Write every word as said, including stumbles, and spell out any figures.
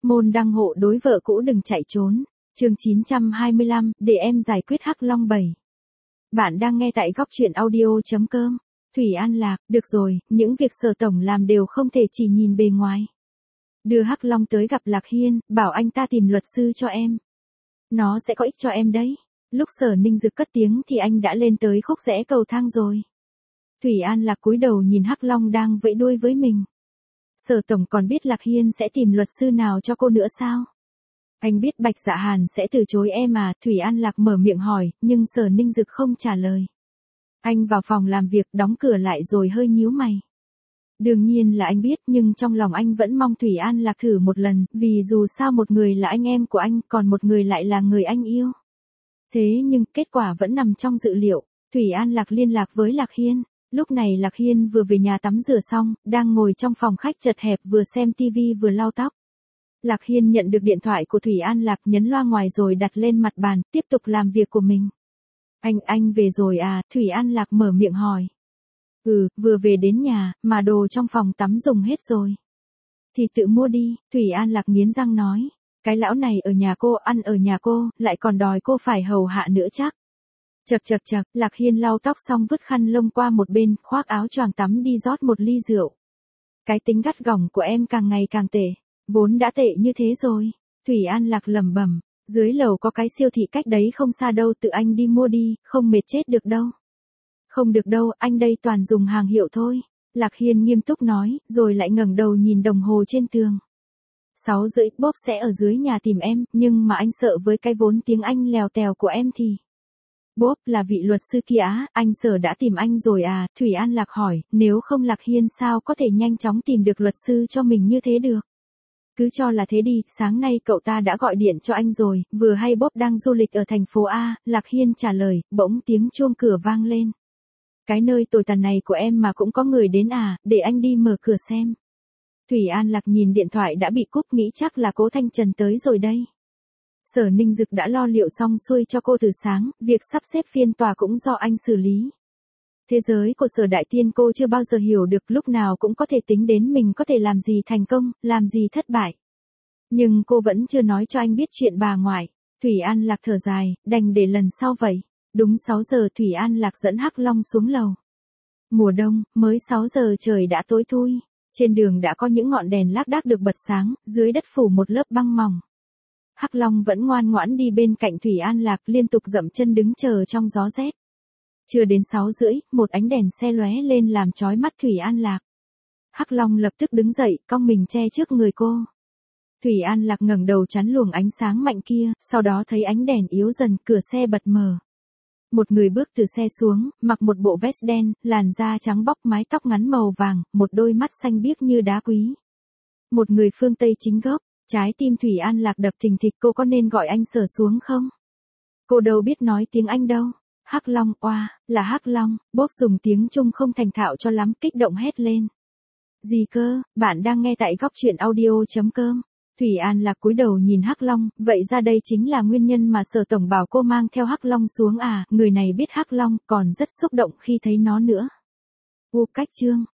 Môn đăng hộ đối vợ cũ đừng chạy trốn. Chương chín trăm hai mươi lăm, để em giải quyết Hắc Long bảy. Bạn đang nghe tại góc truyện audio chấm com. Thủy An Lạc, được rồi, những việc Sở tổng làm đều không thể chỉ nhìn bề ngoài. Đưa Hắc Long tới gặp Lạc Hiên, bảo anh ta tìm luật sư cho em. Nó sẽ có ích cho em đấy. Lúc Sở Ninh Dực cất tiếng thì anh đã lên tới khúc rẽ cầu thang rồi. Thủy An Lạc cúi đầu nhìn Hắc Long đang vẫy đuôi với mình. Sở tổng còn biết Lạc Hiên sẽ tìm luật sư nào cho cô nữa sao? Anh biết Bạch Dạ Hàn sẽ từ chối em à? Thủy An Lạc mở miệng hỏi, nhưng Sở Ninh Dực không trả lời. Anh vào phòng làm việc, đóng cửa lại rồi hơi nhíu mày. Đương nhiên là anh biết, nhưng trong lòng anh vẫn mong Thủy An Lạc thử một lần, vì dù sao một người là anh em của anh, còn một người lại là người anh yêu. Thế nhưng kết quả vẫn nằm trong dự liệu. Thủy An Lạc liên lạc với Lạc Hiên. Lúc này Lạc Hiên vừa về nhà tắm rửa xong, đang ngồi trong phòng khách chật hẹp vừa xem tivi vừa lau tóc. Lạc Hiên nhận được điện thoại của Thủy An Lạc, nhấn loa ngoài rồi đặt lên mặt bàn, tiếp tục làm việc của mình. Anh, anh về rồi à? Thủy An Lạc mở miệng hỏi. Ừ, vừa về đến nhà, mà đồ trong phòng tắm dùng hết rồi. Thì tự mua đi, Thủy An Lạc nghiến răng nói. Cái lão này ở nhà cô, ăn ở nhà cô, lại còn đòi cô phải hầu hạ nữa chắc. Chật chật chật, Lạc Hiên lau tóc xong vứt khăn lông qua một bên, khoác áo choàng tắm đi rót một ly rượu. Cái tính gắt gỏng của em càng ngày càng tệ, vốn đã tệ như thế rồi. Thủy An Lạc lẩm bẩm, dưới lầu có cái siêu thị cách đấy không xa đâu, tự anh đi mua đi, không mệt chết được đâu. Không được đâu, anh đây toàn dùng hàng hiệu thôi. Lạc Hiên nghiêm túc nói, rồi lại ngẩng đầu nhìn đồng hồ trên tường. Sáu rưỡi, Bob sẽ ở dưới nhà tìm em, nhưng mà anh sợ với cái vốn tiếng Anh lèo tèo của em thì... Bob là vị luật sư kia á, anh Sở đã tìm anh rồi à? Thủy An Lạc hỏi, nếu không Lạc Hiên sao có thể nhanh chóng tìm được luật sư cho mình như thế được? Cứ cho là thế đi, sáng nay cậu ta đã gọi điện cho anh rồi, vừa hay Bob đang du lịch ở thành phố A, Lạc Hiên trả lời, bỗng tiếng chuông cửa vang lên. Cái nơi tồi tàn này của em mà cũng có người đến à, để anh đi mở cửa xem. Thủy An Lạc nhìn điện thoại đã bị cúp, nghĩ chắc là Cố Thanh Trần tới rồi đây. Sở Ninh Dực đã lo liệu xong xuôi cho cô từ sáng, việc sắp xếp phiên tòa cũng do anh xử lý. Thế giới của Sở Đại Tiên cô chưa bao giờ hiểu được, lúc nào cũng có thể tính đến mình có thể làm gì thành công, làm gì thất bại. Nhưng cô vẫn chưa nói cho anh biết chuyện bà ngoại. Thủy An Lạc thở dài, đành để lần sau vậy. Đúng sáu giờ Thủy An Lạc dẫn Hắc Long xuống lầu. Mùa đông, mới sáu giờ trời đã tối thui. Trên đường đã có những ngọn đèn lác đác được bật sáng, dưới đất phủ một lớp băng mỏng. Hắc Long vẫn ngoan ngoãn đi bên cạnh Thủy An Lạc, liên tục dậm chân đứng chờ trong gió rét. Chưa đến sáu rưỡi, một ánh đèn xe lóe lên làm chói mắt Thủy An Lạc. Hắc Long lập tức đứng dậy, cong mình che trước người cô. Thủy An Lạc ngẩng đầu chắn luồng ánh sáng mạnh kia, sau đó thấy ánh đèn yếu dần, cửa xe bật mở. Một người bước từ xe xuống, mặc một bộ vest đen, làn da trắng bóc, mái tóc ngắn màu vàng, một đôi mắt xanh biếc như đá quý. Một người phương Tây chính gốc. Trái tim Thủy An Lạc đập thình thịch, cô có nên gọi anh Sở xuống không? Cô đâu biết nói tiếng Anh đâu. Hắc Long, oa, là Hắc Long. Bob dùng tiếng Trung không thành thạo cho lắm, kích động hét lên. Gì cơ? Bạn đang nghe tại góc truyện audio chấm com. Thủy An Lạc cúi đầu nhìn Hắc Long, vậy ra đây chính là nguyên nhân mà Sở tổng bảo cô mang theo Hắc Long xuống à? Người này biết Hắc Long, còn rất xúc động khi thấy nó nữa. U cách chương,